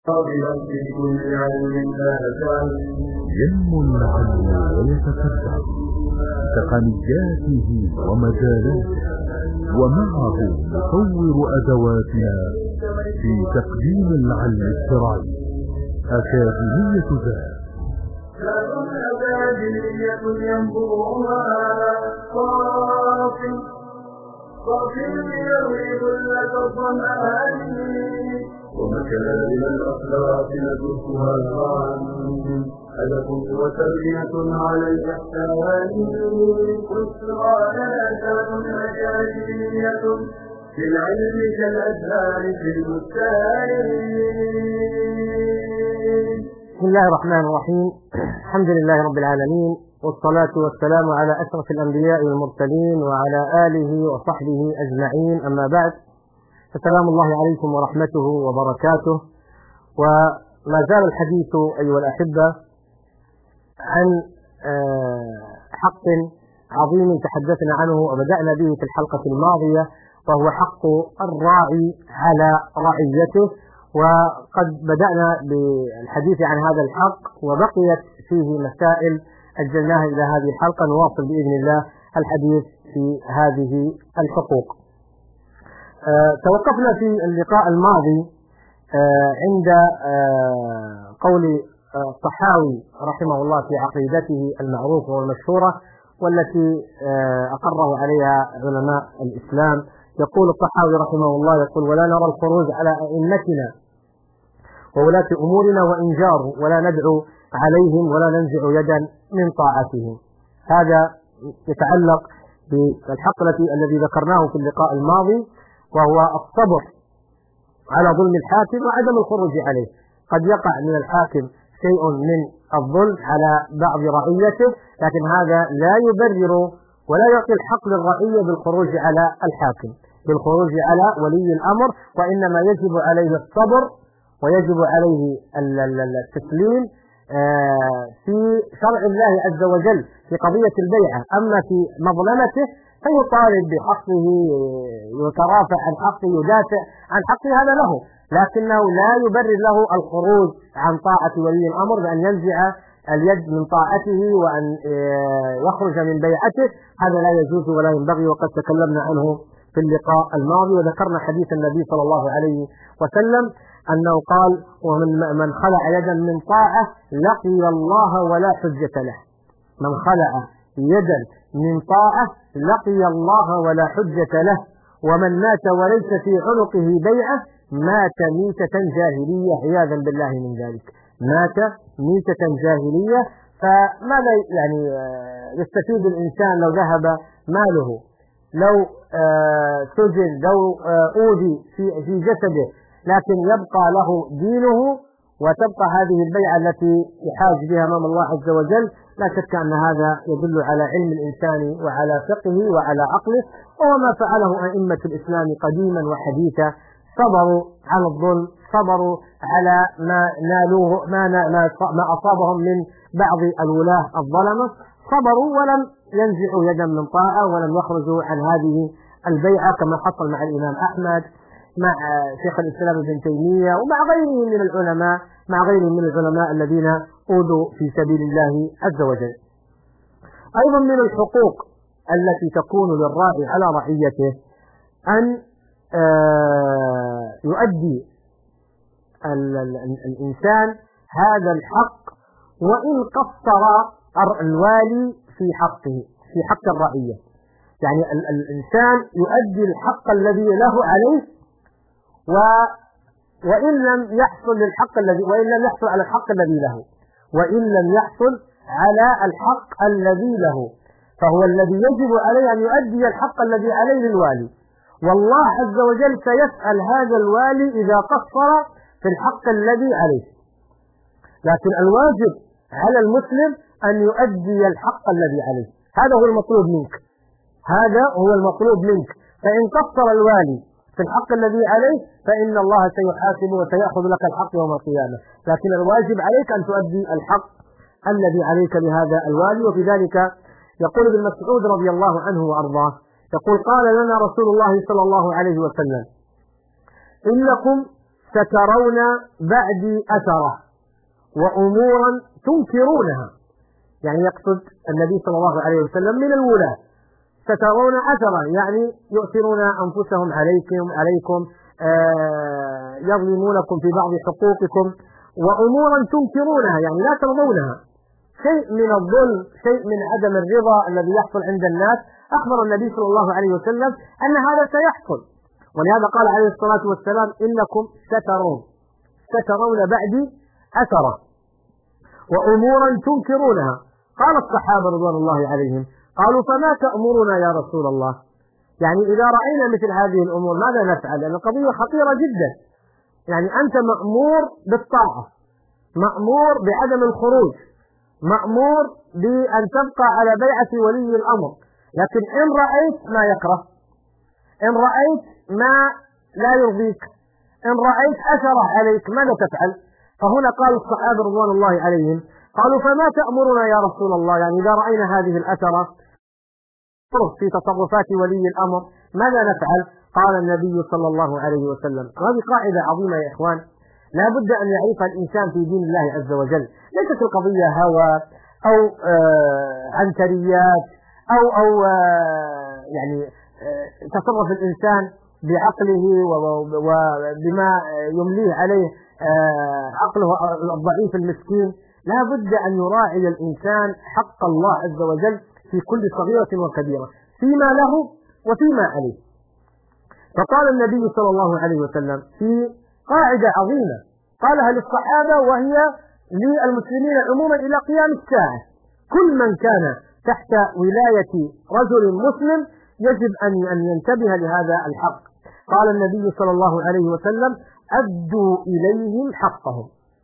ينمو العلم ويتقدم بتقنياته ومجالاته، ومعه نطور أدواتنا في تقديم العلم الشرعي. أكاديمية ذات أكاديمية ينبوها صافي يروي لك الظمآن، ومكارم الأخلاق ندرسها معا، أدب وتربية على الإحسان. أسرى أكاديمية في العلم كالأزهار في البستان. بسم الله الرحمن الرحيم. الحمد لله رب العالمين، والصلاة والسلام على أشرف الأنبياء والمرسلين وعلى آله وصحبه أجمعين، أما بعد، فسلام الله عليكم ورحمته وبركاته. وما زال الحديث أيها الأحبة عن حق عظيم تحدثنا عنه وبدأنا به في الحلقة الماضية، وهو حق الراعي على رعيته. وقد بدأنا بالحديث عن هذا الحق وبقيت فيه مسائل أجلناها إلى هذه الحلقة. نواصل بإذن الله الحديث في هذه الحقوق. توقفنا في اللقاء الماضي عند قول الطحاوي رحمه الله في عقيدته المعروفة والمشهورة والتي أقره عليها علماء الإسلام. يقول الطحاوي رحمه الله، يقول: ولا نرى الخروج على أئمتنا وولاة أمورنا وإن جاروا، ولا ندعو عليهم ولا ننزع يدا من طاعتهم. هذا يتعلق بالحق الذي ذكرناه في اللقاء الماضي، وهو الصبر على ظلم الحاكم وعدم الخروج عليه. قد يقع من الحاكم شيء من الظلم على بعض رعيته، لكن هذا لا يبرر ولا يعطي الحق للرعية بالخروج على الحاكم، بالخروج على ولي الأمر، وإنما يجب عليه الصبر ويجب عليه التسليم في شرع الله عز وجل في قضية البيعة. أما في مظلمته فيطالب بحقه، يترافع عن حقه، يدافع عن حقه، هذا له، لكنه لا يبرر له الخروج عن طاعة ولي الأمر بأن ينزع اليد من طاعته وأن يخرج من بيعته. هذا لا يجوز ولا ينبغي، وقد تكلمنا عنه في اللقاء الماضي، وذكرنا حديث النبي صلى الله عليه وسلم أنه قال: ومن خلع يدا من طاعة لقي الله ولا حجة له. من خلع يدا من طاعة لقي الله ولا حجة له. ومن مات وليس في عنقه بيعة مات ميتة جاهلية، عياذا بالله من ذلك، مات ميتة جاهلية. فماذا يعني يستفيد الإنسان لو ذهب ماله، لو سجن، لو أوذي في جسده، لكن يبقى له دينه وتبقى هذه البيعة التي يحاج بها أمام الله عز وجل؟ لا شك أن هذا يدل على علم الإنسان وعلى فقهه وعلى عقله، وهو ما فعله أئمة الإسلام قديما وحديثا. صبروا على الظلم، صبروا على ما نالوه، ما أصابهم من بعض الولاة الظلمة، صبروا ولم ينزعوا يدا من طاعة ولم يخرجوا عن هذه البيعة، كما حصل مع الإمام أحمد، مع شيخ الإسلام ابن تيمية، ومع غيرهم من العلماء الذين أوذوا في سبيل الله عز وجل. أيضا من الحقوق التي تكون للراعي على رعيته أن يؤدي الإنسان هذا الحق وإن قصر الوالي في حقه، في حق الرعية. يعني الإنسان يؤدي الحق الذي له عليه، وإن لم يحصل على الحق الذي له، وإن لم يحصل على الحق الذي له، فهو الذي يجب عليه أن يؤدي الحق الذي عليه للوالي. والله عز وجل سيسأل هذا الوالي إذا قصر في الحق الذي عليه. لكن الواجب على المسلم أن يؤدي الحق الذي عليه، هذا هو المطلوب منك، هذا هو المطلوب منك. فإن قصر الوالي في الحق الذي عليه فإن الله سيحاسبه وسيأخذ لك الحق يوم القيامة، لكن الواجب عليك أن تؤدي الحق الذي عليك لهذا الوالي. وفي ذلك يقول ابن مسعود رضي الله عنه وأرضاه، يقول: قال لنا رسول الله صلى الله عليه وسلم: إنكم سترون بعدي أثرة وأمورا تنكرونها. يعني يقصد النبي صلى الله عليه وسلم من الولاة، سترون أثرا يعني يؤثرون أنفسهم عليكم يظلمونكم في بعض حقوقكم، وأمورا تنكرونها يعني لا ترضونها، شيء من الظلم، شيء من عدم الرضا الذي يحصل عند الناس. أخبر النبي صلى الله عليه وسلم أن هذا سيحصل، ولهذا قال عليه الصلاة والسلام إنكم سترون بعدي أثرة وأمورا تنكرونها. قال الصحابة رضوان الله عليهم قالوا فما تأمرنا يا رسول الله؟ يعني إذا رأينا مثل هذه الأمور ماذا نفعل؟ لأن القضية خطيرة جدا. يعني أنت مأمور بالطاعة، مأمور بعدم الخروج، مأمور بأن تبقى على بيعة ولي الأمر، لكن إن رأيت ما يكره، إن رأيت ما لا يرضيك، إن رأيت أثره عليك ماذا تفعل؟ فهنا قال الصحابة رضوان الله عليهم قالوا فما تأمرنا يا رسول الله؟ يعني إذا رأينا هذه الأثرة في تصرفات ولي الأمر ماذا نفعل؟ قال النبي صلى الله عليه وسلم، وهذه قاعدة عظيمة يا إخوان، لا بد أن يعرفها الإنسان في دين الله عز وجل. ليست القضية هوى أو عنتريات أو يعني تصرف الإنسان بعقله وبما يمليه عليه عقله الضعيف المسكين. لا بد أن يراعي الإنسان حق الله عز وجل في كل صغيرة وكبيرة، فيما له وفيما عليه. فقال النبي صلى الله عليه وسلم في قاعدة عظيمة قالها للصحابة وهي للمسلمين عموما إلى قيام الساعة: كل من كان تحت ولاية رجل مسلم يجب أن ينتبه لهذا الحق. قال النبي صلى الله عليه وسلم: أدوا إليهم حقهم.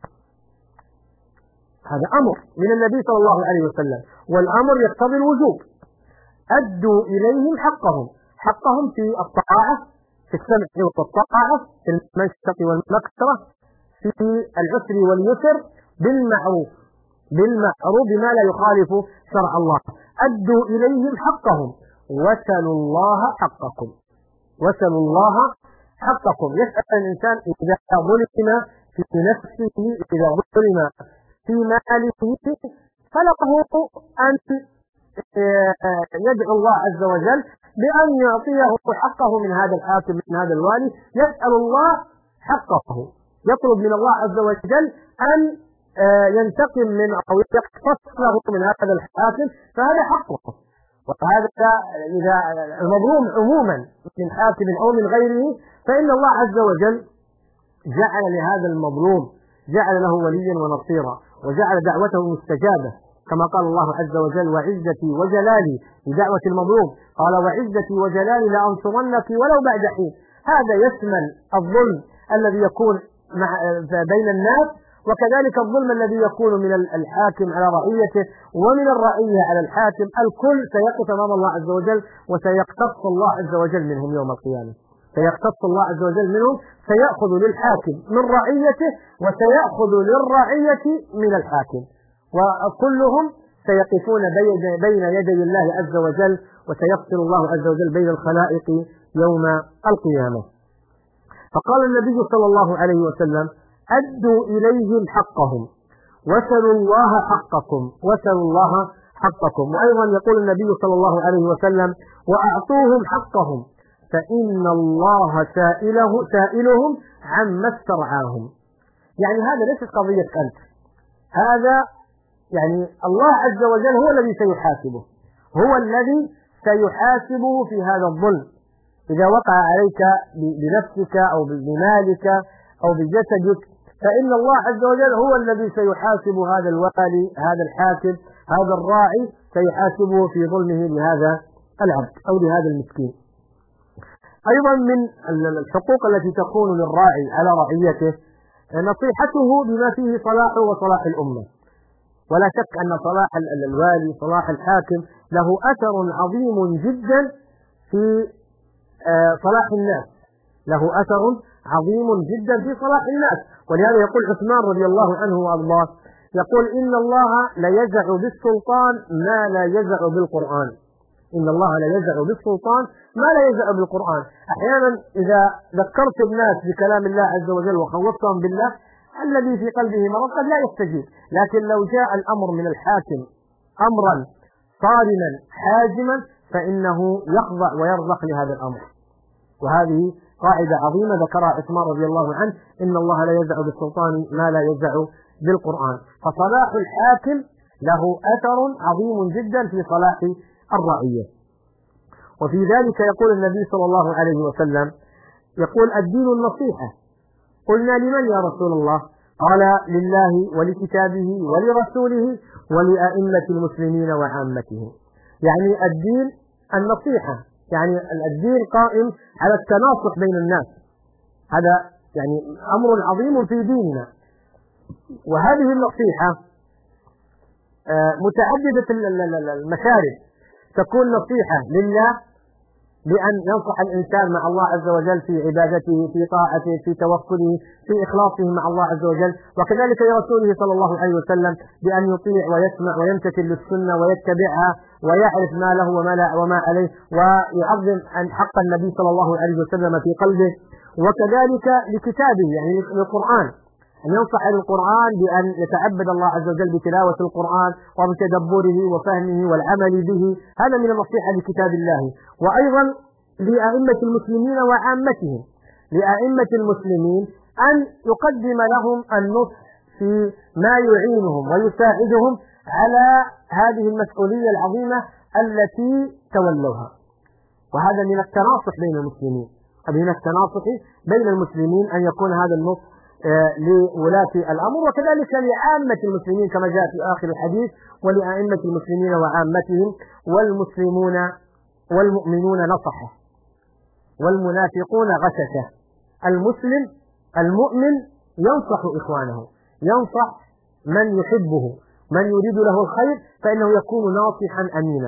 هذا أمر من النبي صلى الله عليه وسلم، والأمر يقتضي الوجوب. أدوا إليهم حقهم في الطاعة، في السمع والطاعة، في المنشط والمكره، في العسر واليسر، بالمعروف بما لا يخالف شرع الله. أدوا إليهم حقهم وسلوا الله حقكم. يسأل الإنسان إذا ظلم في نفسه، إذا ظلم في ماله، فله أن يدعو الله عز وجل بأن يعطيه حقه من هذا الحاكم، من هذا الوالي. يسأل الله حقه، يطلب من الله عز وجل أن ينتقم من أو يقتص له من هذا الحاكم، فهذا حقه. وهذا إذا المظلوم عموما من حاكم أو من غيره، فإن الله عز وجل جعل لهذا المظلوم، جعل له وليا ونصيرا، وجعل دعوته مستجابة، كما قال الله عز وجل: وعزتي وجلالي لدعوة المظلوم، قال: وعزتي وجلالي لأنصرنك ولو بعد حين. هذا يشمل الظلم الذي يكون بين الناس، وكذلك الظلم الذي يكون من الحاكم على رعيته ومن الرعية على الحاكم. الكل سيقف أمام الله عز وجل، وسيقتص الله عز وجل منهم يوم القيامة. سيقتص الله عز وجل منهم، سيأخذ للحاكم من رعيته وسيأخذ للرعية من الحاكم، وكلهم سيقفون بين يدي الله عز وجل، وسيفصل الله عز وجل بين الخلائق يوم القيامة. فقال النبي صلى الله عليه وسلم: أدوا إليهم حقهم وسلوا الله حقكم. وأيضا يقول النبي صلى الله عليه وسلم: وأعطوهم حقهم فإن الله سائلهم عما استرعاهم. يعني هذا ليس قضية أنت، هذا يعني الله عز وجل هو الذي سيحاسبه، في هذا الظلم. إذا وقع عليك بنفسك أو بمالك أو بجسدك، فإن الله عز وجل هو الذي سيحاسب هذا الوالي، هذا الحاكم، هذا الراعي، سيحاسبه في ظلمه لهذا العبد أو لهذا المسكين. أيضا من الحقوق التي تكون للراعي على رعيته نصيحته بما فيه صلاحه وصلاح الأمة. ولا شك أن صلاح الوالي، صلاح الحاكم، له أثر عظيم جدا في صلاح الناس، ولهذا يقول عثمان رضي الله عنه وأرضاه، يقول: إن الله لا يزع بالسلطان ما لا يزع بالقرآن. إن الله لا يزع بالسلطان ما لا يزع بالقرآن. أحيانا إذا ذكرت الناس بكلام الله عز وجل وخوفتهم بالله الذي في قلبه مرض قد لا يستجيب، لكن لو جاء الأمر من الحاكم أمرا صارما حازما فإنه يخضع ويرضخ لهذا الأمر. وهذه قاعدة عظيمة ذكرها عثمان رضي الله عنه: إن الله لا يزع بالسلطان ما لا يزع بالقرآن. فصلاح الحاكم له أثر عظيم جدا في صلاح الرعية. وفي ذلك يقول النبي صلى الله عليه وسلم: يقول الدين النصيحة. قلنا: لمن يا رسول الله؟ قال: لله ولكتابه ولرسوله ولأئمة المسلمين وعامتهم. يعني الدين النصيحة، يعني الدين قائم على التناصح بين الناس، هذا يعني أمر عظيم في ديننا. وهذه النصيحة متعددة المشارب، تكون نصيحة لله بأن ينصح الإنسان مع الله عز وجل في عبادته، في طاعته، في توكله، في إخلاصه مع الله عز وجل، وكذلك لرسوله صلى الله عليه وسلم بأن يطيع ويسمع ويمتثل للسنة ويتبعها ويعرف ما له وما عليه، ويعظم عن حق النبي صلى الله عليه وسلم في قلبه. وكذلك لكتابه، يعني للقرآن، أن ينصح للقرآن بأن يتعبد الله عز وجل بتلاوة القرآن وبتدبره وفهمه والعمل به، هذا من النصيحة لكتاب الله. وأيضا لأئمة المسلمين وعامتهم، لأئمة المسلمين أن يقدم لهم النصح في ما يعينهم ويساعدهم على هذه المسؤولية العظيمة التي تولوها. وهذا من التناصح بين المسلمين، من التناصح بين المسلمين أن يكون هذا النصح لولاة الأمر، وكذلك لعامة المسلمين كما جاء في آخر الحديث: ولأئمة المسلمين وعامتهم والمسلمون والمؤمنون نصحه والمنافقون غششه. المسلم المؤمن ينصح إخوانه، ينصح من يحبه، من يريد له الخير، فإنه يكون ناصحا أمينا،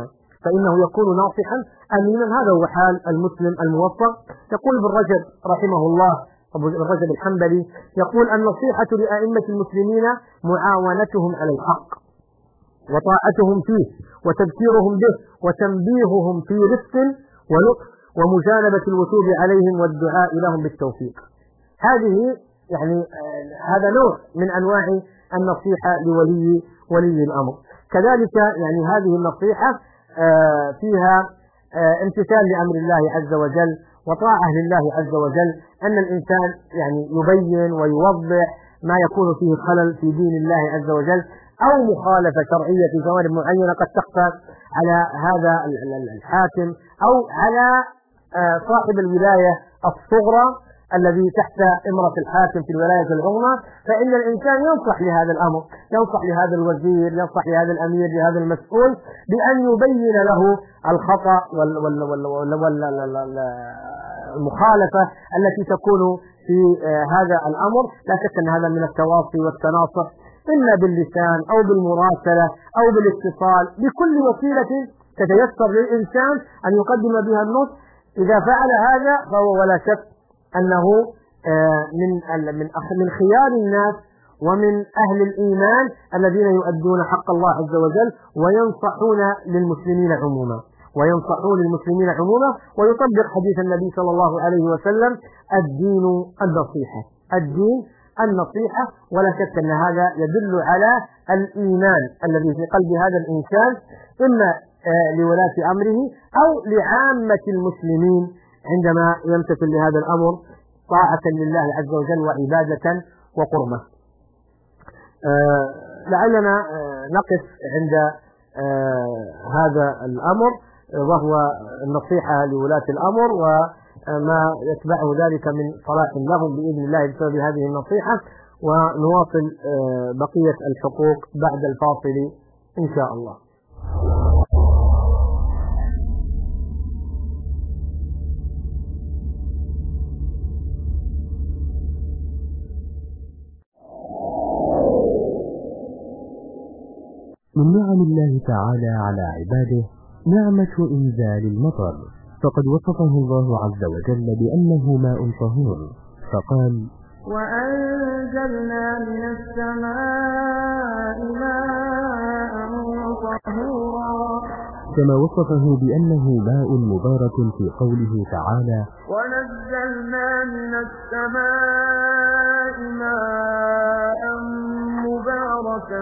هذا هو حال المسلم الموفق. يقول ابن رجب رحمه الله، أبو رجب الحنبلي، يقول: النصيحة لأئمة المسلمين معاونتهم على الحق وطاعتهم فيه وتذكيرهم به وتنبيههم في رفق ولطف ومجانبة الوثوب عليهم والدعاء لهم بالتوفيق. هذه يعني هذا نوع من أنواع النصيحة لولي الأمر. كذلك يعني هذه النصيحة فيها امتثال لأمر الله عز وجل وطاعة لله عز وجل، أن الإنسان يعني يبين ويوضح ما يكون فيه خلل في دين الله عز وجل أو مخالفة شرعية في جوانب معينة قد تخفى على هذا الحاكم أو على صاحب الولاية الصغرى الذي تحت إمرة الحاكم في الولاية العظمى، فإن الإنسان ينصح لهذا الأمر، ينصح لهذا الوزير، ينصح لهذا الأمير، لهذا المسؤول، بأن يبين له الخطأ والمخالفة التي تكون في هذا الأمر. لا شك أن هذا من التواصي والتناصح، إما باللسان أو بالمراسلة أو بالاتصال، بكل وسيلة تتيسر للإنسان أن يقدم بها النصح. إذا فعل هذا فهو ولا شك أنه من خيار الناس ومن أهل الإيمان الذين يؤدون حق الله عز وجل وينصحون للمسلمين عموما، ويطبق حديث النبي صلى الله عليه وسلم: الدين النصيحة. ولا شك أن هذا يدل على الإيمان الذي في قلب هذا الإنسان، إما لولاة أمره أو لعامة المسلمين عندما يمتثل لهذا الأمر طاعة لله عز وجل وعبادة وقربة. لعلنا نقف عند هذا الأمر، وهو النصيحة لولاة الأمر وما يتبعه ذلك من صلاح لهم بإذن الله بسبب هذه النصيحة، ونواصل بقية الحقوق بعد الفاصل إن شاء الله. من نعم الله تعالى على عباده نعمة إنزال المطر، فقد وصفه الله عز وجل بأنه ماء طهور، فقال: وأنزلنا من السماء ماء طهورا كما وصفه بأنه ماء مبارك في قوله تعالى: ونزلنا من السماء ماء مباركا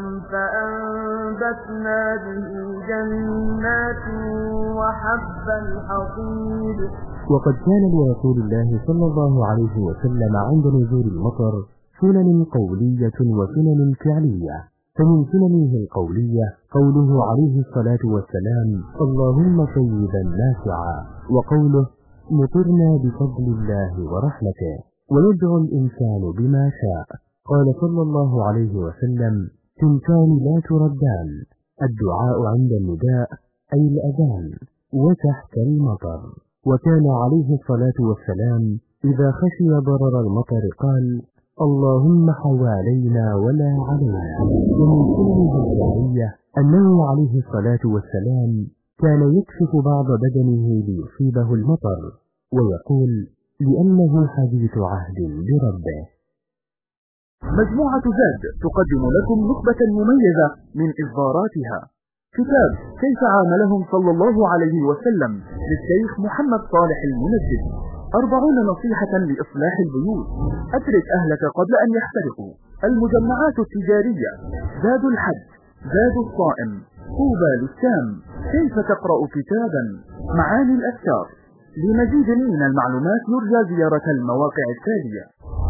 فأنبتنا به جنات وحب الحصيد. وقد كان لرسول الله صلى الله عليه وسلم عند نزول المطر سنن قولية وسنن فعلية، فمن سننه القولية قوله عليه الصلاة والسلام: اللهم طيبا نافعا، وقوله: مطرنا بفضل الله ورحمته، ويدعو الإنسان بما شاء. قال صلى الله عليه وسلم: تلكان لا تردان، الدعاء عند النداء أي الأذان، وتحت المطر. وكان عليه الصلاة والسلام إذا خشي ضرر المطر قال: اللهم حوالينا ولا علينا. ومن سننه الفعلية أنه عليه الصلاة والسلام كان يكشف بعض بدنه ليصيبه المطر، ويقول: لأنه حديث عهد بربه. مجموعة زاد تقدم لكم نخبة مميزة من إصداراتها. كتاب كيف عاملهم صلى الله عليه وسلم للشيخ محمد صالح المنجد، 40 نصيحة لإصلاح البيوت، أدرك أهلك قبل أن يحترقوا، المجمعات التجارية، زاد الحج، زاد الصائم، طوبى للشام، كيف تقرأ كتابا، معاني الأذكار. لمزيد من المعلومات يرجى زيارة المواقع التالية.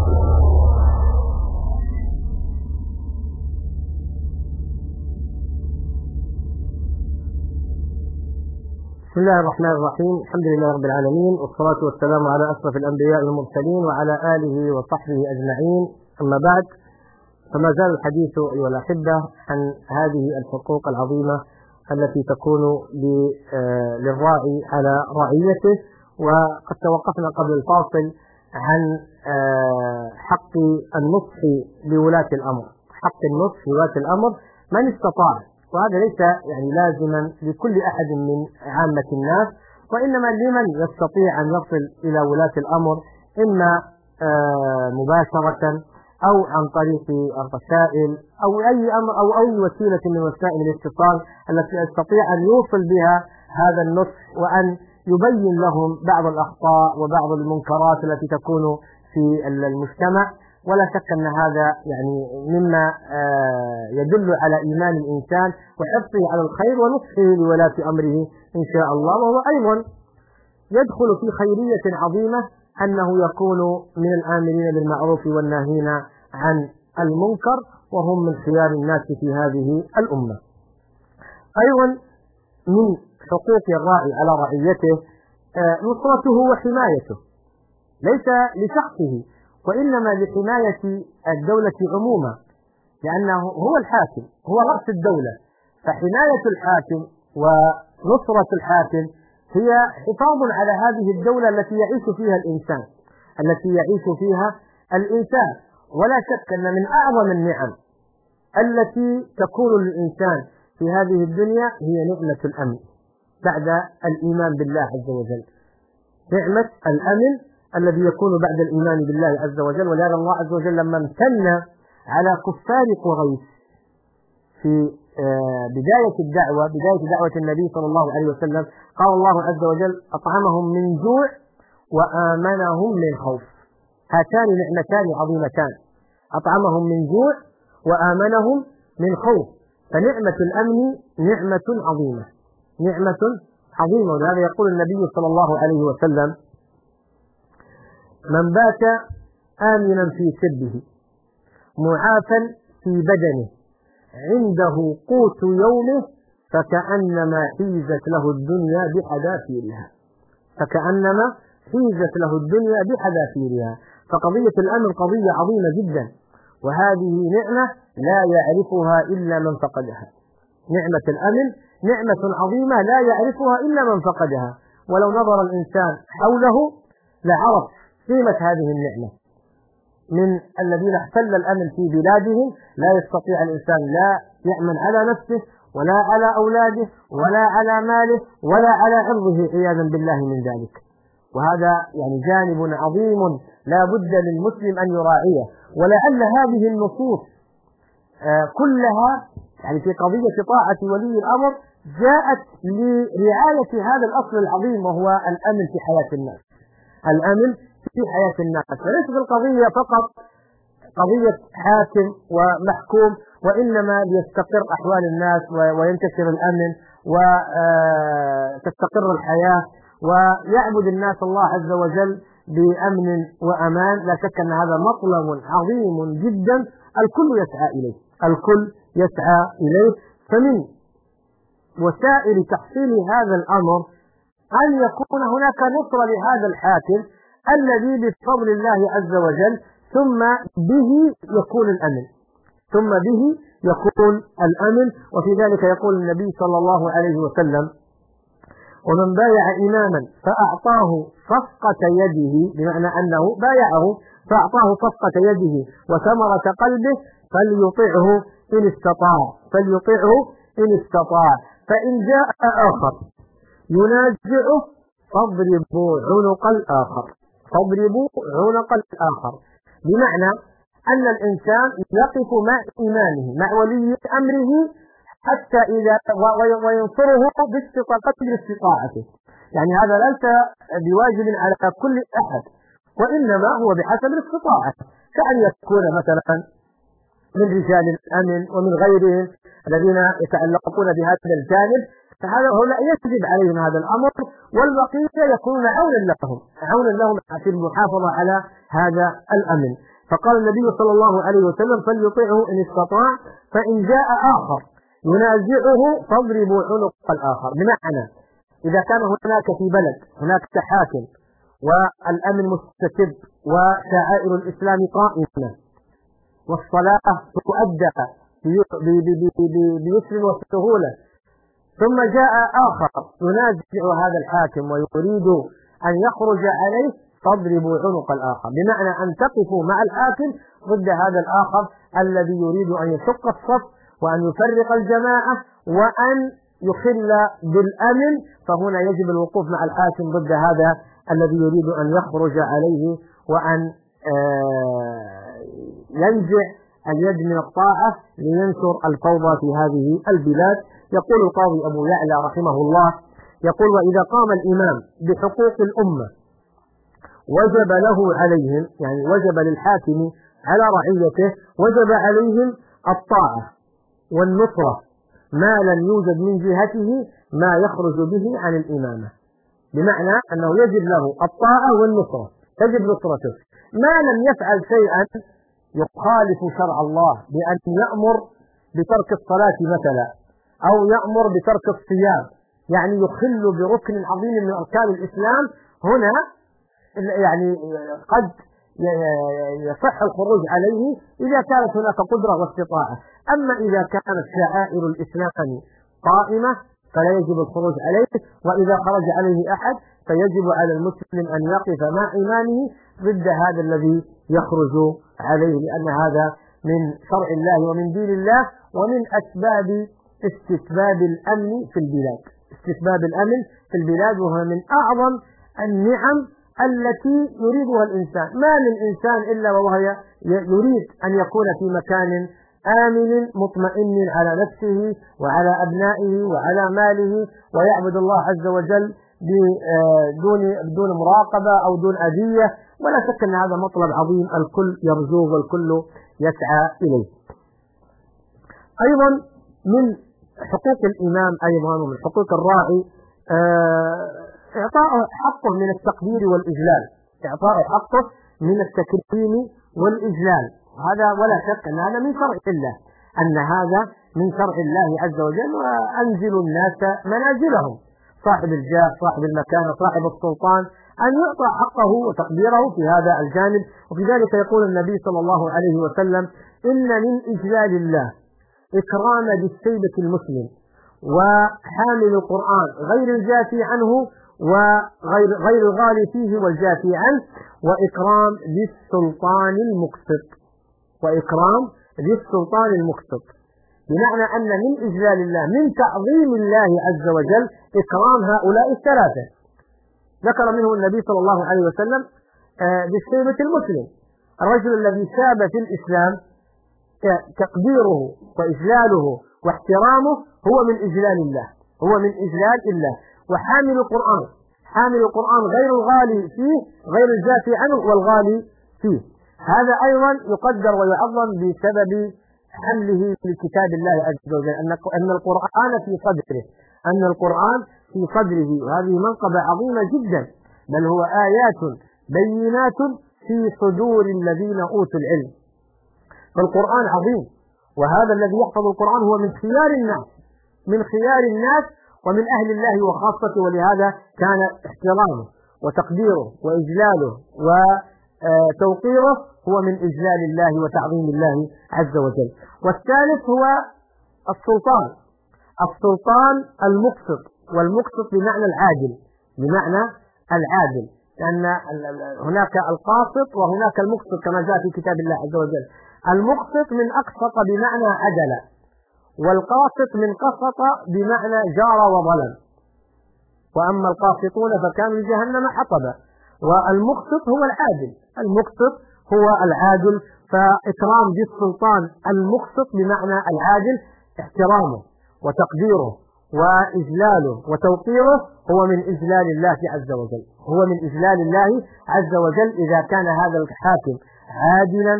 بسم الله الرحمن الرحيم، الحمد لله رب العالمين، والصلاة والسلام على أشرف الأنبياء والمرسلين وعلى آله وصحبه أجمعين. أما بعد، فما زال الحديث أيها الأحبة عن هذه الحقوق العظيمة التي تكون للراعي على رعيته. وقد توقفنا قبل الفاصل عن حق النصح لولاة الأمر، حق النصح لولاة الأمر من استطاع، وهذا ليس يعني لازما لكل أحد من عامة الناس، وإنما لمن يستطيع أن يصل إلى ولاة الأمر إما مباشرة أو عن طريق الرسائل أو أي وسيلة من وسائل الاتصال التي يستطيع أن يوصل بها هذا النصح، وأن يبين لهم بعض الأخطاء وبعض المنكرات التي تكون في المجتمع. ولا شك أن هذا يعني مما يدل على إيمان الإنسان وحرصه على الخير ونصحه لولاة أمره إن شاء الله. وهو أيضا يدخل في خيرية عظيمة أنه يكون من الآمرين بالمعروف والناهين عن المنكر، وهم من خيار الناس في هذه الأمة. أيضا من حقوق الراعي على رعيته نصرته وحمايته، ليس لشخصه وإنما لحماية الدولة عموما، لأنه هو الحاكم، هو رأس الدولة، فحماية الحاكم ونصرة الحاكم هي حفاظ على هذه الدولة التي يعيش فيها الإنسان. ولا شك أن من أعظم النعم التي تكون للإنسان في هذه الدنيا هي نعمة الأمن بعد الإيمان بالله عز وجل، نعمة الأمن الذي يكون بعد الإيمان بالله عز وجل. ولهذا الله عز وجل لما امتن على كفار قريش في بداية دعوة النبي صلى الله عليه وسلم، قال الله عز وجل: أطعمهم من جوع وآمنهم من خوف. هاتان نعمتان عظيمتان، أطعمهم من جوع وآمنهم من خوف. فنعمة الأمن نعمة عظيمة، ولهذا يقول النبي صلى الله عليه وسلم: من بات آمنا في سربه معافا في بدنه عنده قوت يومه فكأنما حيزت له الدنيا بحذافيرها. فقضية الأمن قضية عظيمة جدا، وهذه نعمة لا يعرفها إلا من فقدها. نعمة الأمن نعمة عظيمة لا يعرفها إلا من فقدها، ولو نظر الإنسان حوله لعرف قيمة هذه النعمة. من الذين احتل الأمن في بلادهم لا يستطيع الإنسان لا يأمن على نفسه ولا على أولاده ولا على ماله ولا على عرضه عياذا بالله من ذلك. وهذا يعني جانب عظيم لا بد للمسلم أن يراعيه. ولعل هذه النصوص كلها يعني في قضية طاعة ولي الأمر جاءت لرعاية هذا الأصل العظيم وهو الأمن في حياة الناس. الأمن في حياة الناس، وليست القضية فقط قضية حاكم ومحكوم، وإنما ليستقر أحوال الناس وينتشر الأمن وتستقر الحياة ويعبد الناس الله عز وجل بأمن وأمان. لا شك أن هذا مطلب عظيم جدا الكل يسعى إليه، الكل يسعى إليه. فمن وسائل تحصيل هذا الأمر أن يكون هناك نصرة لهذا الحاكم الذي بفضل الله عز وجل ثم به يكون الأمن، ثم به يكون الأمن. وفي ذلك يقول النبي صلى الله عليه وسلم: ومن بايع إماما فأعطاه صفقة يده، بمعنى أنه بايعه فأعطاه صفقة يده وثمرة قلبه فليطعه إن استطاع، فليطعه إن استطاع. فإن جاء آخر ينازعه فاضربوا عنق الآخر، فاضربوا عنق الآخر، بمعنى أن الإنسان يقف مع إمامه مع ولي أمره حتى إذا وينصره قدر استطاعته. يعني هذا ليس بواجب على كل أحد، وإنما هو بحسب الاستطاعة، كأن يكون مثلا من رجال الأمن ومن غيرهم الذين يتعلقون بهذا الجانب، فهؤلاء يجب عليهم هذا الأمر، والبقية يكونون عونا لهم في المحافظة على هذا الأمن. فقال النبي صلى الله عليه وسلم: فليطيعه إن استطاع، فإن جاء آخر ينازعه فاضربوا عنق الآخر. بمعنى إذا كان هناك في بلد هناك حاكم والأمن مستتب وشعائر الإسلام قائمة والصلاة تؤدى بيسر وسهولة، ثم جاء آخر ينازع هذا الحاكم ويريد أن يخرج عليه فاضربوا عنق الآخر، بمعنى أن تقفوا مع الحاكم ضد هذا الآخر الذي يريد أن يشق الصف وأن يفرق الجماعة وأن يخل بالأمن. فهنا يجب الوقوف مع الحاكم ضد هذا الذي يريد أن يخرج عليه وأن ينزع اليد من الطاعة لينشر الفوضى في هذه البلاد. يقول القاضي أبو يعلى رحمه الله، يقول: وإذا قام الإمام بحقوق الأمة وجب له عليهم، يعني وجب للحاكم على رعيته، وجب عليهم الطاعة والنصرة ما لم يوجد من جهته ما يخرج به عن الإمامة، بمعنى أنه يجب له الطاعة والنصرة، تجب نصرته ما لم يفعل شيئا يخالف شرع الله، بأن يأمر بترك الصلاة مثلا أو يأمر بترك الصيام، يعني يخل بركن عظيم من أركان الإسلام. هنا يعني قد يصح الخروج عليه إذا كانت هناك قدرة واستطاعة. أما إذا كانت شعائر الإسلام قائمة فلا يجب الخروج عليه، وإذا خرج عليه أحد فيجب على المسلم أن يقف مع إمامه ضد هذا الذي يخرج عليه، لأن هذا من شرع الله ومن دين الله ومن أسباب استتباب الأمن في البلاد، استتباب الأمن في البلاد، وهو من أعظم النعم التي يريدها الإنسان. ما من إنسان إلا وهو يريد أن يكون في مكان آمن مطمئن على نفسه وعلى أبنائه وعلى ماله، ويعبد الله عز وجل بدون مراقبة أو دون أذية. ولا شك أن هذا مطلب عظيم الكل يرجوه والكل يسعى إليه. أيضا من حقوق الإمام أيضا ومن حقوق الراعي إعطاء حقه من التقدير والإجلال، إعطاء حقه من التكريم والإجلال. هذا ولا شك أن هذا من شرع الله، أن هذا من شرع الله عز وجل. وأنزلوا الناس منازلهم، صاحب الجاه صاحب المكان صاحب السلطان أن يعطى حقه وتقديره في هذا الجانب. وفي ذلك يقول النبي صلى الله عليه وسلم: إن من إجلال الله إكرام بالسيبة المسلم وحامل القرآن غير الجافي عنه وغير الغالي فيه والجافي عنه، وإكرام ذي السلطان المقسط، وإكرام ذي السلطان المقسط، بمعنى أن من إجلال الله من تعظيم الله عز وجل إكرام هؤلاء الثلاثة. ذكر منه النبي صلى الله عليه وسلم بالسيبة المسلم، الرجل الذي شاب في الإسلام تقديره وإجلاله واحترامه هو من إجلال الله، هو من إجلال الله. وحامل القرآن، حامل القرآن غير الغالي فيه، غير الجافي عنه والغالي فيه، هذا أيضا يقدر ويعظم بسبب حمله لكتاب الله عز وجل، أن القرآن في صدره، أن القرآن في صدره، وهذه منقبة عظيمة جدا، بل هو آيات بينات في صدور الذين أوتوا العلم. فالقرآن عظيم، وهذا الذي يحفظ القرآن هو من خيار الناس، من خيار الناس ومن أهل الله وخاصته، ولهذا كان احترامه وتقديره وإجلاله وتوقيره هو من إجلال الله وتعظيم الله عز وجل. والثالث هو السلطان، السلطان المقسط، والمقسط بمعنى العادل، بمعنى العادل، لأن هناك القاسط وهناك المقسط كما جاء في كتاب الله عز وجل. المقسط من أقسط بمعنى عدل، والقاسط من قسط بمعنى جار وظلم، وأما القاسطون فكانوا لجهنم حطبا. والمقسط هو العادل، المقسط هو العادل، فإكرام ذي السلطان المقسط بمعنى العادل احترامه وتقديره وإجلاله وتوقيره هو من إجلال الله عز وجل، هو من إجلال الله عز وجل إذا كان هذا الحاكم عادلا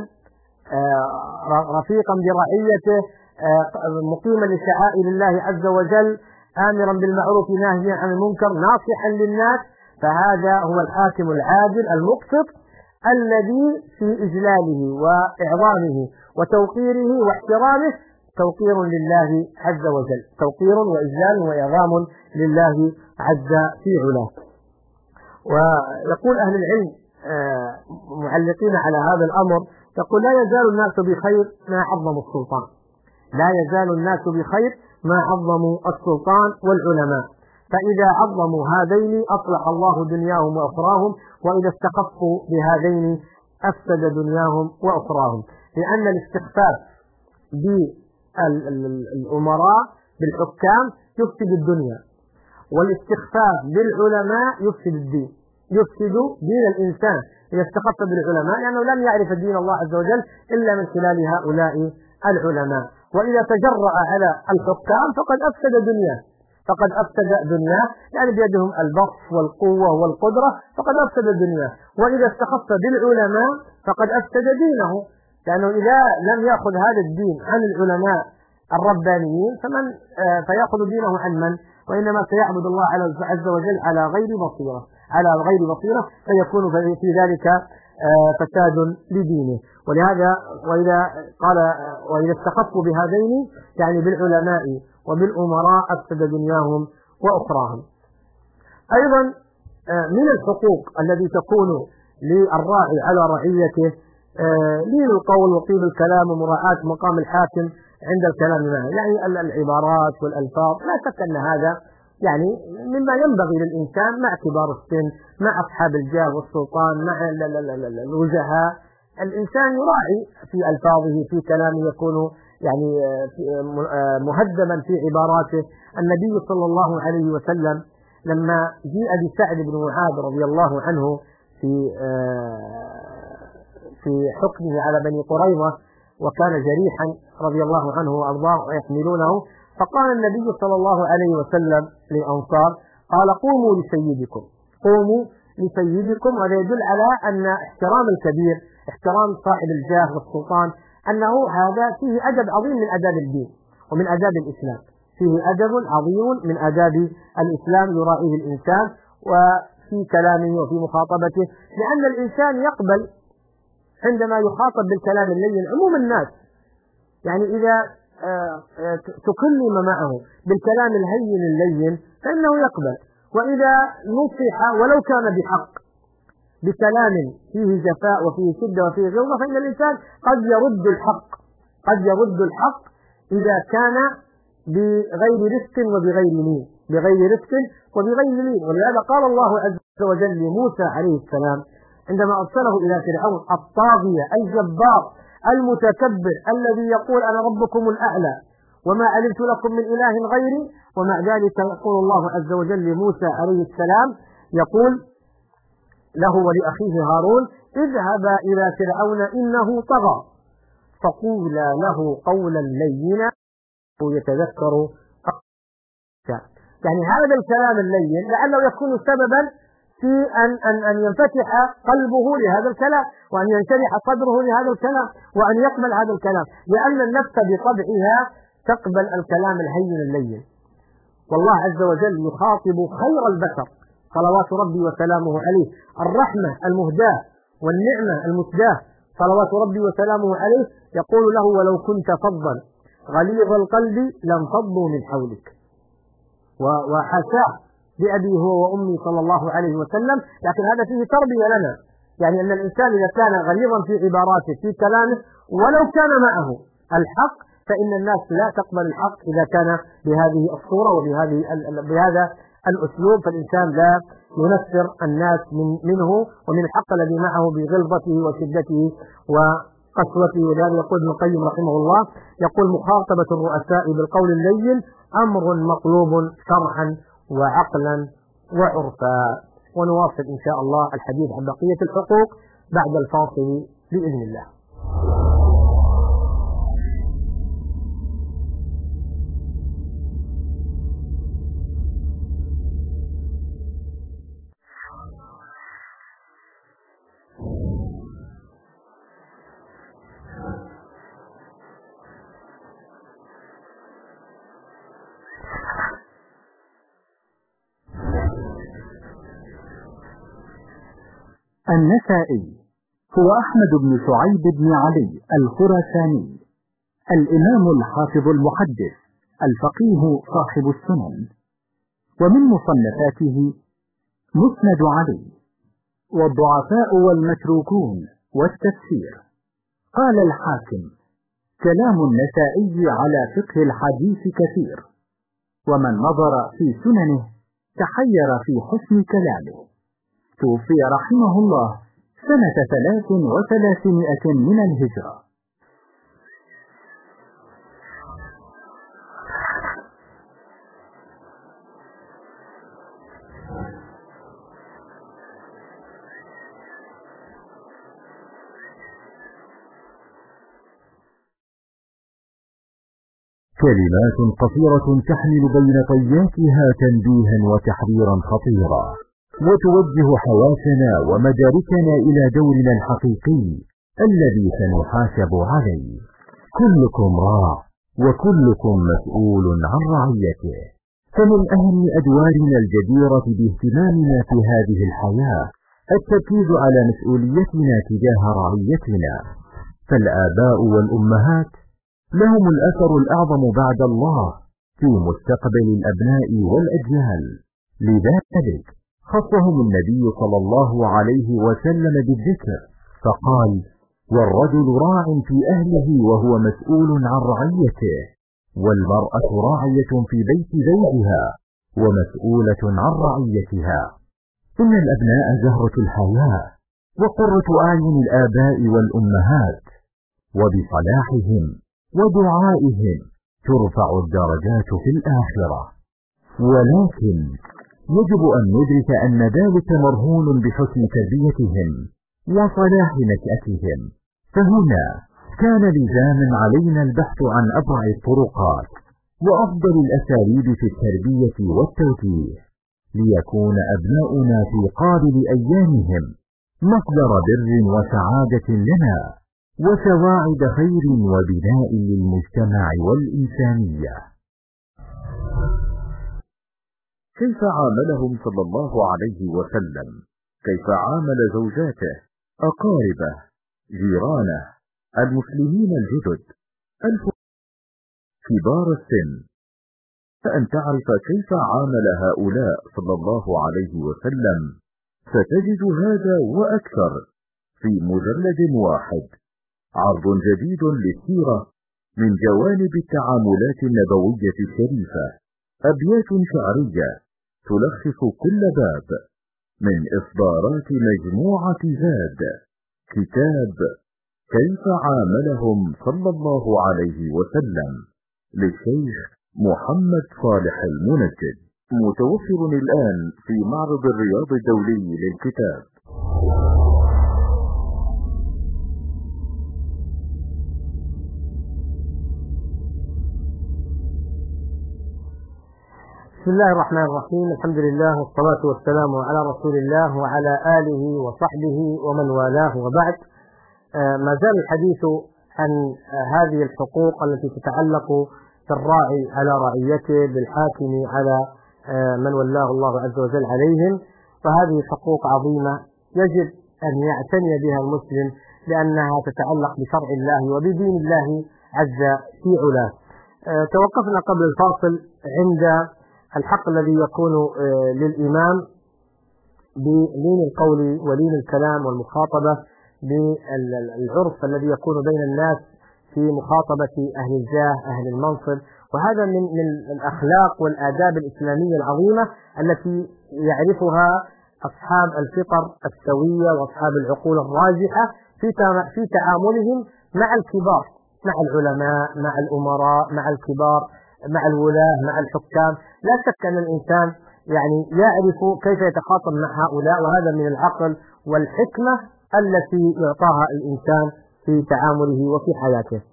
رفيقا برعيته مقيما لشعائر الله عز وجل آمرا بالمعروف ناهيا عن المنكر ناصحا للناس، فهذا هو الحاكم العادل المقسط الذي في إجلاله وإعظامه وتوقيره واحترامه توقير لله عز وجل، توقير وإجلال وإعظام لله عز في علاه. ويقول أهل العلم معلقين على هذا الأمر، يقول لا يزال الناس بخير ما عظموا السلطان، لا يزال الناس بخير ما عظموا السلطان والعلماء، فإذا عظموا هذين أصلح الله دنياهم وأخراهم، وإذا استخفوا بهذين أفسد دنياهم وأخراهم، لأن الاستخفاف بالأمراء بالحكام يفسد الدنيا، والاستخفاف بالعلماء يفسد الدين، يفسد دين الإنسان إذا استخف بالعلماء، لأنه لم يعرف دين الله عز وجل إلا من خلال هؤلاء العلماء. وإذا تجرأ على الحكام فقد أفسد دنياه، فقد أفسد دنياه، يعني بيدهم البطش والقوة والقدرة، فقد أفسد دنياه. وإذا استخف بالعلماء فقد أفسد دينه، لأنه إذا لم يأخذ هذا الدين عن العلماء الربانيين فيأخذ دينه عن من؟ وإنما سيعبد الله عز وجل على غير بصيرة، على غير بصيرة، فيكون في ذلك فساد لدينه. ولهذا وإذا استخفوا بهذين يعني بالعلماء وبالأمراء أفسد دنياهم وأخراهم. أيضا من الحقوق التي تكون للراعي على رعيته لين القول وطيب الكلام ومراعاة مقام الحاكم عند الكلام معه، يعني العبارات والألفاظ، لا شك أن هذا يعني مما ينبغي للإنسان مع كبار السن، مع أصحاب الجاه والسلطان، مع الوجهاء، الإنسان يراعي في ألفاظه، في كلامه، يكون يعني مهذبا في عباراته. النبي صلى الله عليه وسلم لما جيء بسعد بن معاذ رضي الله عنه في حكمه على بني قريظة، وكان جريحا رضي الله عنه وأرضاه ويحملونه، فقال النبي صلى الله عليه وسلم للأنصار قال قوموا لسيدكم، قوموا لسيدكم. وهذا يدل على أن احترام الكبير، احترام صاحب الجاه والسلطان، أنه هذا فيه أدب عظيم من أداب الدين ومن أداب الإسلام، فيه أدب عظيم من أداب الإسلام يراعيه الإنسان وفي كلامه وفي مخاطبته، لأن الإنسان يقبل عندما يخاطب بالكلام اللين عموم الناس، يعني إذا تكلم معه بالكلام الهين اللين فإنه يقبل، وإذا نصح ولو كان بحق بكلام فيه جفاء وفيه شدة وفيه غلظة فإن الإنسان قد يرد الحق، قد يرد الحق إذا كان بغير رفق وبغير لين، بغير رفق وبغير لين. ولهذا قال الله عز وجل لموسى عليه السلام عندما أرسله إلى فرعون الطاغية الجبار المتكبر الذي يقول أنا ربكم الأعلى وما علمت لكم من إله غيري، ومع ذلك يقول الله عز وجل لموسى عليه السلام يقول له ولأخيه هارون اذهبا إلى فرعون إنه طغى فقولا له قولا لينا يتذكر. يعني هذا الكلام اللين لعله يكون سببا في أن ينفتح قلبه لهذا الكلام، وأن ينشرح صدره لهذا الكلام، وأن يقبل هذا الكلام، لأن النفس بطبعها تقبل الكلام الهين اللين. والله عز وجل يخاطب خير البشر صلوات ربي وسلامه عليه، الرحمة المهداة والنعمة المسداة صلوات ربي وسلامه عليه، يقول له: ولو كنت فظا غليظ القلب لانفضوا من حولك. وحاشاه بأبي هو وأمي صلى الله عليه وسلم، لكن هذا فيه تربية لنا، يعني أن الإنسان إذا كان غليظا في عباراته في كلامه ولو كان معه الحق، فإن الناس لا تقبل الحق إذا كان بهذه الصورة وبهذا الأسلوب، فالإنسان لا ينفر الناس منه ومن الحق الذي معه بغلظته وشدته وقسوته. ولهذا يقول ابن القيم رحمه الله، يقول: مخاطبة الرؤساء بالقول اللين أمر مطلوب شرعا وعقلا وعرفا. ونواصل إن شاء الله الحديث عن بقية الحقوق بعد الفاصل بإذن الله. النسائي هو أحمد بن شعيب بن علي الخراساني، الإمام الحافظ المحدث الفقيه صاحب السنن، ومن مصنفاته مسند علي والضعفاء والمتروكون والتفسير. قال الحاكم: كلام النسائي على فقه الحديث كثير، ومن نظر في سننه تحير في حسن كلامه. توفي رحمه الله سنة 33 من الهجرة. كلمات قصيرة تحمل بين طياتها تنبيها وتحذيرا خطيرا، وتوجه حواسنا ومداركنا إلى دورنا الحقيقي الذي سنحاسب عليه. كلكم راع وكلكم مسؤول عن رعيته. فمن أهم أدوارنا الجديرة باهتمامنا في هذه الحياة التركيز على مسؤوليتنا تجاه رعيتنا، فالآباء والأمهات لهم الأثر الأعظم بعد الله في مستقبل الأبناء والأجيال. لذلك خصهم النبي صلى الله عليه وسلم بالذكر، فقال: والرجل راع في أهله وهو مسؤول عن رعيته، والمرأة راعية في بيت زوجها ومسؤولة عن رعيتها. إن الأبناء زهرة الحياة وقرة أعين الآباء والأمهات، وبصلاحهم ودعائهم ترفع الدرجات في الآخرة. ولكن يجب أن ندرك أن ذلك مرهون بحسن تربيتهم وصلاح نشأتهم. فهنا كان لزاما علينا البحث عن أبرع الطرقات وأفضل الأساليب في التربية والتوجيه، ليكون أبناؤنا في قابل أيامهم مصدر بر وسعادة لنا وسواعد خير وبناء للمجتمع والإنسانية. كيف عاملهم صلى الله عليه وسلم؟ كيف عامل زوجاته، أقاربه، جيرانه، المسلمين الجدد، كبار السن؟ فأن تعرف كيف عامل هؤلاء صلى الله عليه وسلم ستجد هذا وأكثر في مجلد واحد، عرض جديد للسيرة من جوانب التعاملات النبوية الشريفة، أبيات شعرية تلخص كل باب من إصدارات مجموعة زاد، كتاب كيف عاملهم صلى الله عليه وسلم للشيخ محمد صالح المنجد، متوفر الآن في معرض الرياض الدولي للكتاب. بسم الله الرحمن الرحيم. الحمد لله والصلاة والسلام على رسول الله وعلى آله وصحبه ومن والاه، وبعد. ما زال الحديث عن هذه الحقوق التي تتعلق بالراعي على رعيته، بالحاكم على من ولاه الله عز وجل عليهم، فهذه حقوق عظيمة يجب أن يعتني بها المسلم، لأنها تتعلق بشرع الله وبدين الله عز في علاه. توقفنا قبل الفاصل عند الحق الذي يكون للإمام بلين القول ولين الكلام والمخاطبة، بالعرف الذي يكون بين الناس في مخاطبة أهل الجاه أهل المنصب، وهذا من الأخلاق والآداب الإسلامية العظيمة التي يعرفها أصحاب الفطر السوية وأصحاب العقول الراجحة في تعاملهم مع الكبار، مع العلماء، مع الأمراء، مع الكبار، مع الولاة، مع الحكام. لا شك أن الإنسان يعرف كيف يتخاطب مع هؤلاء، وهذا من العقل والحكمة التي يعطاها الإنسان في تعامله وفي حياته.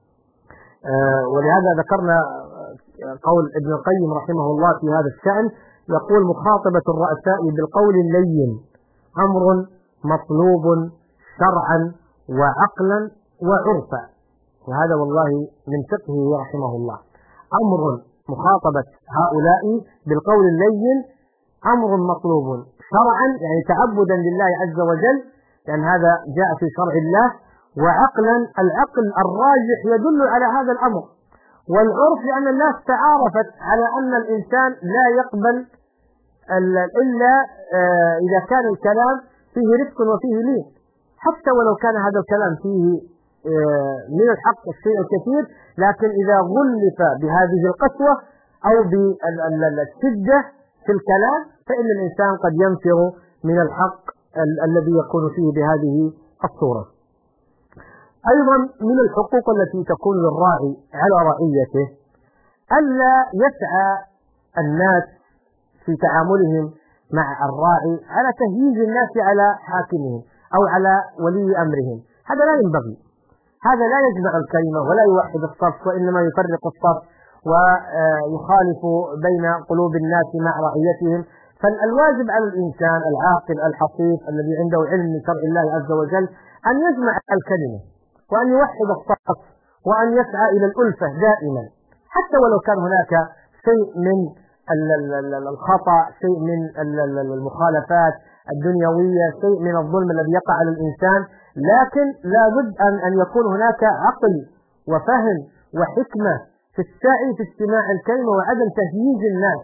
ولهذا ذكرنا قول ابن القيم رحمه الله في هذا الشأن، يقول: مخاطبة الرؤساء بالقول اللين أمر مطلوب شرعا وعقلا وعرفا. وهذا والله من فقهه رحمه الله. أمر مخاطبة هؤلاء بالقول اللين أمر مطلوب شرعا، يعني تعبدا لله عز وجل، لأن هذا جاء في شرع الله، وعقلا، العقل الراجح يدل على هذا الأمر، والعرف لأن الناس تعارفت على أن الإنسان لا يقبل إلا إذا كان الكلام فيه رفق وفيه لين، حتى ولو كان هذا الكلام فيه من الحق الشيء الكثير، لكن إذا غلف بهذه القسوة أو بالشدة في الكلام فإن الإنسان قد ينفر من الحق الذي يكون فيه بهذه الصورة. أيضا من الحقوق التي تكون للراعي على رعيته ألا يسعى الناس في تعاملهم مع الراعي على تهييج الناس على حاكمهم أو على ولي أمرهم. هذا لا ينبغي، هذا لا يجمع الكلمة ولا يوحد الصف، وإنما يفرق الصف ويخالف بين قلوب الناس مع رعيتهم. فالواجب على الإنسان العاقل الحصيف الذي عنده علم من شرع الله عز وجل أن يجمع الكلمة وأن يوحد الصف وأن يسعى إلى الألفة دائما، حتى ولو كان هناك شيء من الخطأ، شيء من المخالفات الدنيوية، شيء من الظلم الذي يقع على الإنسان، لكن لا بد أن يكون هناك عقل وفهم وحكمة في السعي في استماع الكلمة وعدم تهييج الناس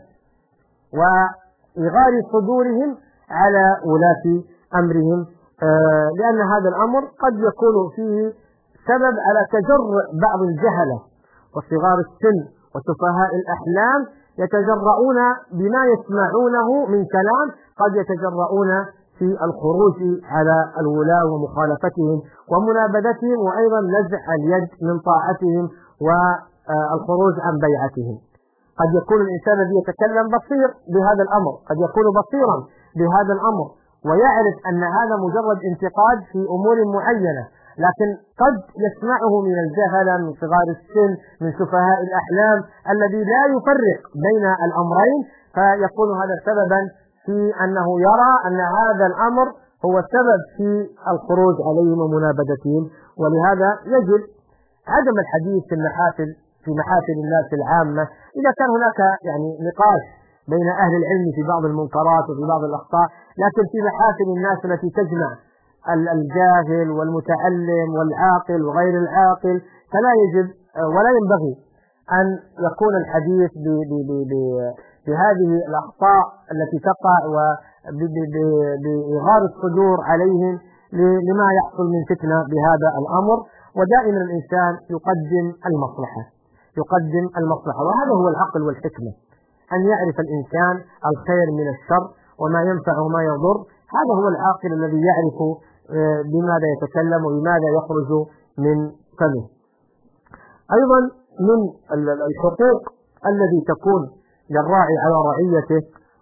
وإغار صدورهم على ولاة أمرهم، لأن هذا الأمر قد يكون فيه سبب على تجرؤ بعض الجهلة وصغار السن وسفهاء الأحلام، يتجرؤون بما يسمعونه من كلام، قد يتجرؤون في الخروج على الولاة ومخالفتهم ومنابذتهم، وأيضا نزع اليد من طاعتهم والخروج عن بيعتهم. قد يكون الإنسان الذي يتكلم بصير بهذا الأمر، قد يكون بصيرا بهذا الأمر ويعرف أن هذا مجرد انتقاد في أمور معينة، لكن قد يسمعه من الجهلة، من صغار السن، من سفهاء الأحلام الذي لا يفرق بين الأمرين، فيكون هذا سببا في أنه يرى أن هذا الأمر هو السبب في الخروج عليهم ومنابذتهم. ولهذا يجب عدم الحديث في محافل الناس العامة. إذا كان هناك نقاش بين أهل العلم في بعض المنكرات وفي بعض الأخطاء، لكن في محافل الناس التي تجمع الجاهل والمتعلم والعاقل وغير العاقل، فلا يجب ولا ينبغي أن يكون الحديث بهذه الأخطاء التي تقع وبإغار الصدور عليهم لما يحصل من فتنة بهذا الأمر. ودائما الإنسان يقدم المصلحة، وهذا هو العقل والحكمة، أن يعرف الإنسان الخير من الشر وما ينفع وما يضر. هذا هو العاقل الذي يعرف بماذا يتكلم وبماذا يخرج من فمه. أيضا من الحقوق التي تكون للراعي على رعيته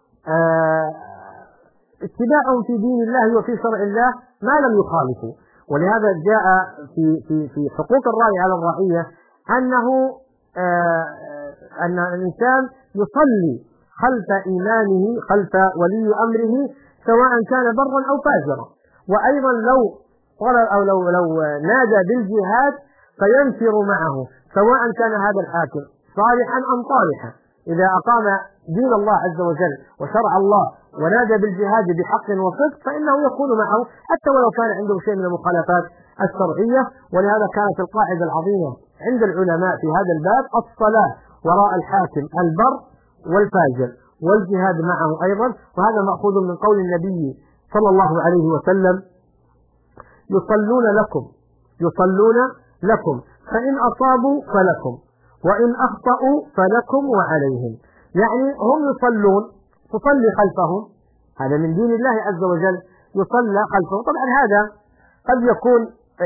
اتباعهم في دين الله وفي شرع الله ما لم يخالفوا. ولهذا جاء في حقوق الراعي على الرعية أن الإنسان يصلي خلف إمامه خلف ولي أمره سواء كان برا أو فاجرا. وأيضا لو طلب أو لو نادى بالجهاد فينفر معه سواء كان هذا الحاكم صالحا أم طالحا. إذا أقام دين الله عز وجل وشرع الله ونادى بالجهاد بحق وصدق فإنه يكون معه حتى ولو كان عنده شيء من المخالفات الشرعية. ولهذا كانت القاعدة العظيمة عند العلماء في هذا الباب الصلاة وراء الحاكم البر والفاجر والجهاد معه أيضا. وهذا مأخوذ من قول النبي صلى الله عليه وسلم يصلون لكم فإن أصابوا فلكم وإن أخطأوا فلكم وعليهم. يعني هم يصلون تصلي خلفهم، هذا من دين الله عز وجل يصلى خلفهم. طبعا هذا قد يكون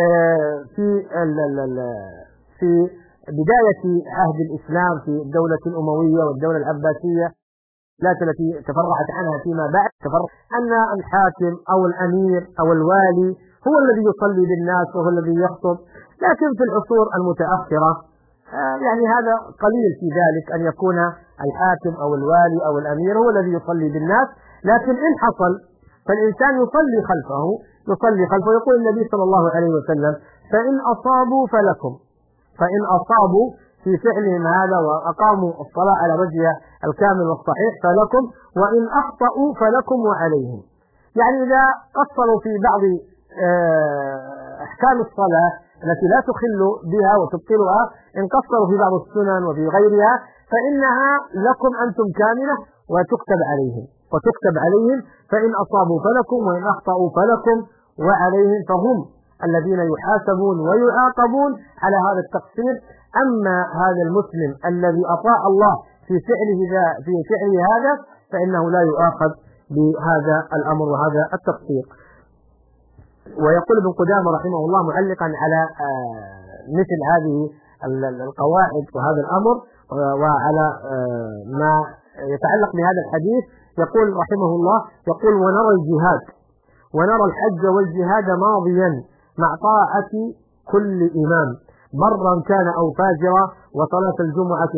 في بداية عهد الإسلام في الدولة الأموية والدولة العباسية التي تفرعت عنها فيما بعد أن الحاكم أو الأمير أو الوالي هو الذي يصلي بالناس وهو الذي يخطب. لكن في العصور المتأخرة يعني هذا قليل في ذلك أن يكون الحاكم أو الوالي أو الأمير هو الذي يصلي بالناس. لكن إن حصل فالإنسان يصلي خلفه يقول النبي صلى الله عليه وسلم فإن أصابوا فلكم، فإن أصابوا في فعلهم هذا وأقاموا الصلاة على وجهها الكامل والصحيح فلكم وإن أخطأوا فلكم وعليهم. يعني إذا قصروا في بعض أحكام الصلاة التي لا تخل بها وتبطلها، إن قصروا في بعض السنن وفي غيرها فإنها لكم أنتم كاملة وتكتب عليهم فإن أصابوا فلكم وإن أخطأوا فلكم وعليهم. فهم الذين يحاسبون ويعاقبون على هذا التقصير. أما هذا المسلم الذي أطاع الله في فعله هذا فإنه لا يؤاخذ بهذا الأمر وهذا التقصير. ويقول ابن قدامة رحمه الله معلقا على مثل هذه القواعد وهذا الأمر وعلى ما يتعلق بهذا الحديث، يقول رحمه الله يقول ونرى الحج والجهاد ماضيا مع طاعة كل إمام برا كان أو فاجرا وصلاة الجمعة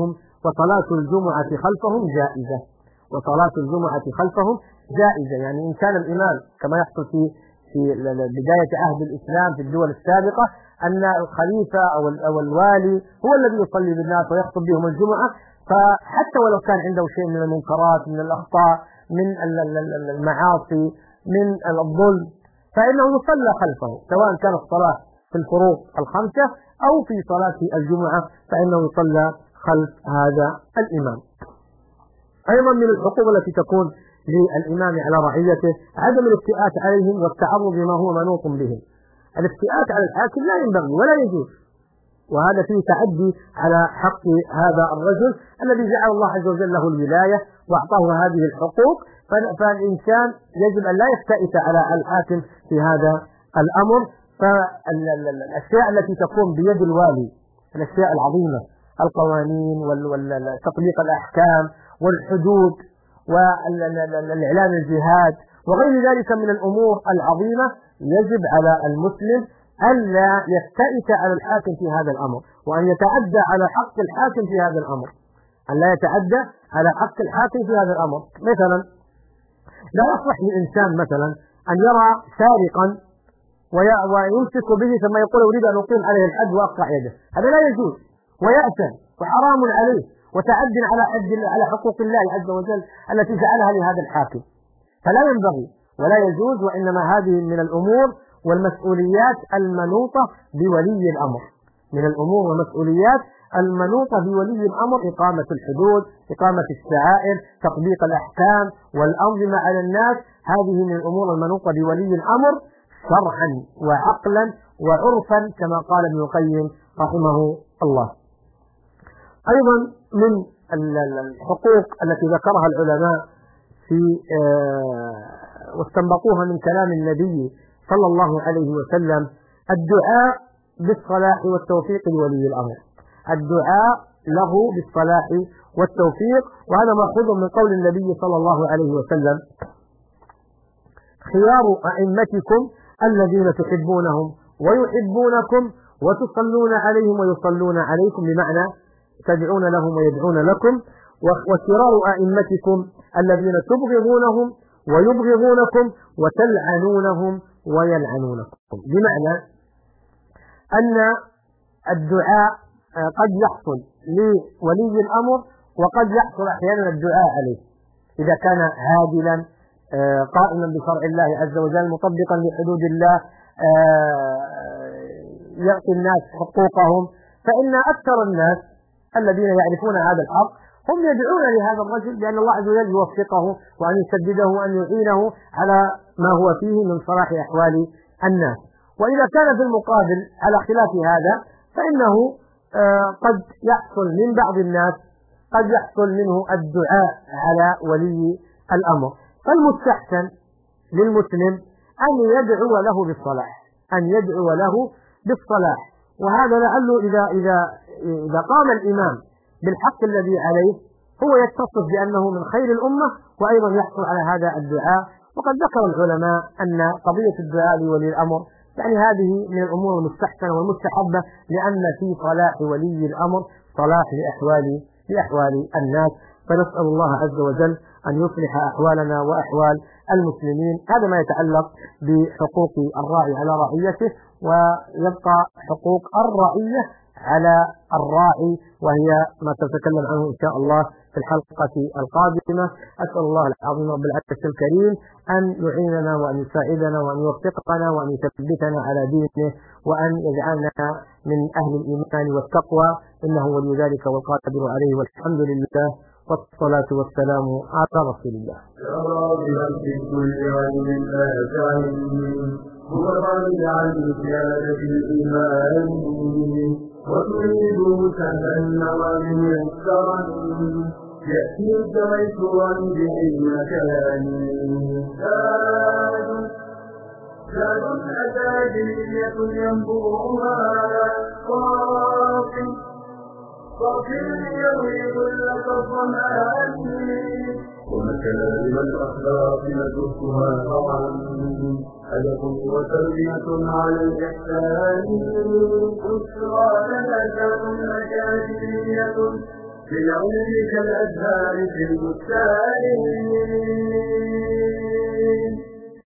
خلفهم جائزة. يعني إن كان الإمام كما يحصل في بداية عهد الإسلام في الدول السابقة أن الخليفة أو الوالي هو الذي يصلي بالناس ويخطب بهم الجمعة، فحتى ولو كان عنده شيء من المنكرات من الأخطاء من المعاصي من الظلم فإنه يصلى خلفه سواء كان الصلاة في الفروض الخمسة أو في صلاة الجمعة فإنه يصلى خلف هذا الإمام. أيضا من الحقوق التي تكون للإمام على رعيته عدم الافتئات عليهم والتعرض لما هو منوط بهم. الافتئات على الحاكم لا ينبغي ولا يجوز، وهذا فيه تعدي على حق هذا الرجل الذي جعل الله عز وجل له الولاية وأعطاه هذه الحقوق. فالإنسان يجب أن لا يفتئت على الحاكم في هذا الأمر. فالأشياء التي تكون بيد الوالي الأشياء العظيمة القوانين وتطبيق الأحكام والحدود والإعلان الجهاد وغير ذلك من الأمور العظيمة يجب على المسلم ألا يفتئت على الحاكم في هذا الأمر وأن يتعدى على حق الحاكم في هذا الأمر. مثلا لا يصلح لإنسان مثلا أن يرى سارقا ويمسك به ثم يقول أريد أن أقيم عليه الحد وأقطع يده، هذا لا يجوز ويأثم وحرام عليه وتعد على حقوق الله عز وجل التي جعلها لهذا الحاكم، فلا ينبغي ولا يجوز. وإنما هذه من الأمور والمسؤوليات المنوطة بولي الأمر، إقامة الحدود، إقامة الشعائر، تطبيق الأحكام والأنظمة على الناس. هذه من الأمور المنوطة بولي الأمر شرعا وعقلا وعرفا كما قال ابن القيم رحمه الله. أيضا من الحقوق التي ذكرها العلماء واستنبطوها من كلام النبي صلى الله عليه وسلم الدعاء بالصلاح والتوفيق لولي الأمر، الدعاء له بالصلاح والتوفيق. وهذا مأخوذ من قول النبي صلى الله عليه وسلم خيار أئمتكم الذين تحبونهم ويحبونكم وتصلون عليهم ويصلون عليكم، بمعنى تدعون لهم ويدعون لكم. وشرار أئمتكم الذين تبغضونهم ويبغضونكم وتلعنونهم ويلعنونكم. بمعنى أن الدعاء قد يحصل لولي الأمر وقد يحصل أحيانا الدعاء عليه إذا كان عادلا قائما بشرع الله عز وجل مطبقا لحدود الله يعطي الناس حقوقهم، فإن أكثر الناس الذين يعرفون هذا الحق هم يدعون لهذا الرجل لأن الله عز وجل يوفقه وأن يسدده وأن يعينه على ما هو فيه من صلاح أحوال الناس. وإذا كان في المقابل على خلاف هذا فإنه قد يحصل من بعض الناس قد يحصل منه الدعاء على ولي الأمر. فالمستحسن للمسلم أن يدعو له بالصلاح، وهذا لعله إذا قام الإمام بالحق الذي عليه هو يتصف بأنه من خير الأمة وأيضا يحصل على هذا الدعاء. وقد ذكر العلماء أن قضية الدعاء لولي الأمر يعني هذه من الأمور المستحسنة والمستحبة، لأن في صلاح ولي الأمر صلاح لأحوال الناس. فنسأل الله عز وجل أن يصلح أحوالنا وأحوال المسلمين. هذا ما يتعلق بحقوق الراعي على رعيته، ويبقى حقوق الرعية على الراعي وهي ما تتكلم عنه إن شاء الله في الحلقة القادمة. أسأل الله العظيم رب العرش الكريم أن يعيننا وأن يساعدنا وأن يوفقنا وأن يثبتنا على دينه وأن يجعلنا من أهل الإيمان والتقوى، إنه ولي ذلك والقادر عليه، والحمد لله والصلاة والسلام على رسول الله. يا راغبا في كل علم لا تعلم هو الغني عن زيادة الإيمان وتريد سهلا وميسرا يأتيك ميسورا بالمكان زاد أكاديمية ينبوها صافي يروي لك الظمآن ومكارم الأخلاق نزهها طبعا هدف وتربية على الإحسان بشرى لنا أكاديمية للعلم كالأزهار في البستان.